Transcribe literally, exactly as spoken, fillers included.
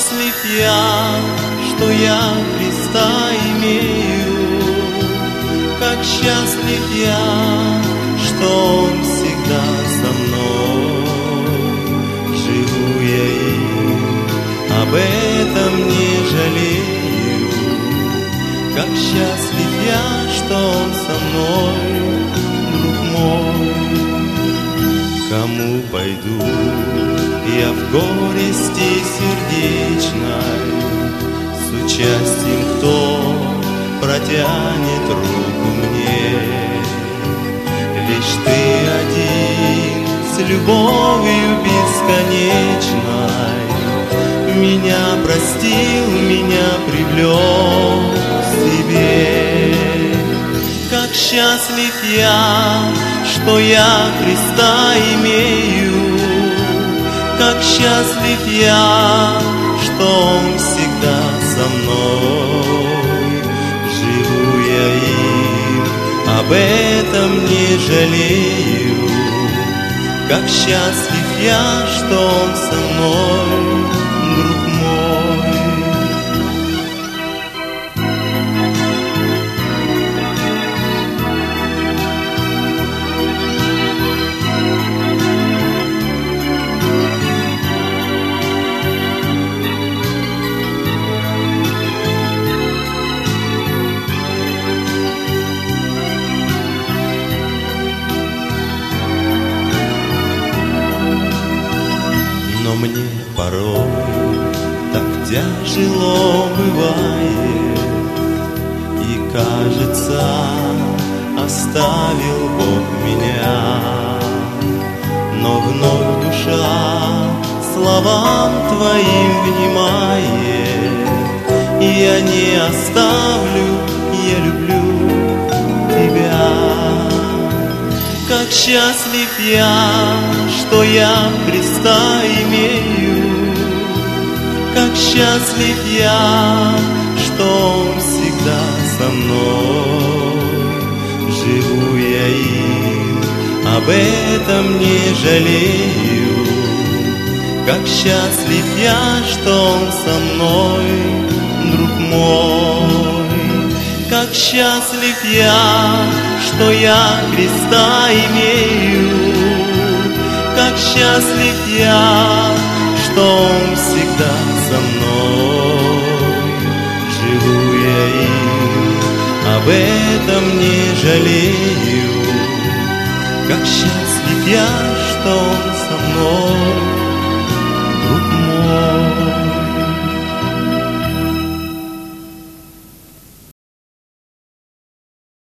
счастлив я, что я Христа имею, как счастлив я, что Он всегда со мной. Живу я им, об этом не жалею, как счастлив я, что Он со мной, друг мой. Кому пойду я в горести сердечной, с участием кто протянет руку мне? Лишь Ты один с любовью бесконечной меня простил, меня привлек к себе. Как счастлив я, что я Христа имею, как счастлив я, что Он всегда со мной. Живу я им, об этом не жалею, как счастлив я, что Он со мной, друг мой. Но мне порой так тяжело бывает, и кажется, оставил Бог меня. Но вновь душа словам Твоим внимает, и я не оставлю, я люблю Тебя. Как счастлив я, что я Христа имею, как счастлив я, что Он всегда со мной. Живу я им, об этом не жалею, как счастлив я, что Он со мной, друг мой. Как счастлив я, что я Христа имею, как счастлив я, что Он всегда со мной. Живу я им, об этом не жалею, как счастлив я, что Он со мной.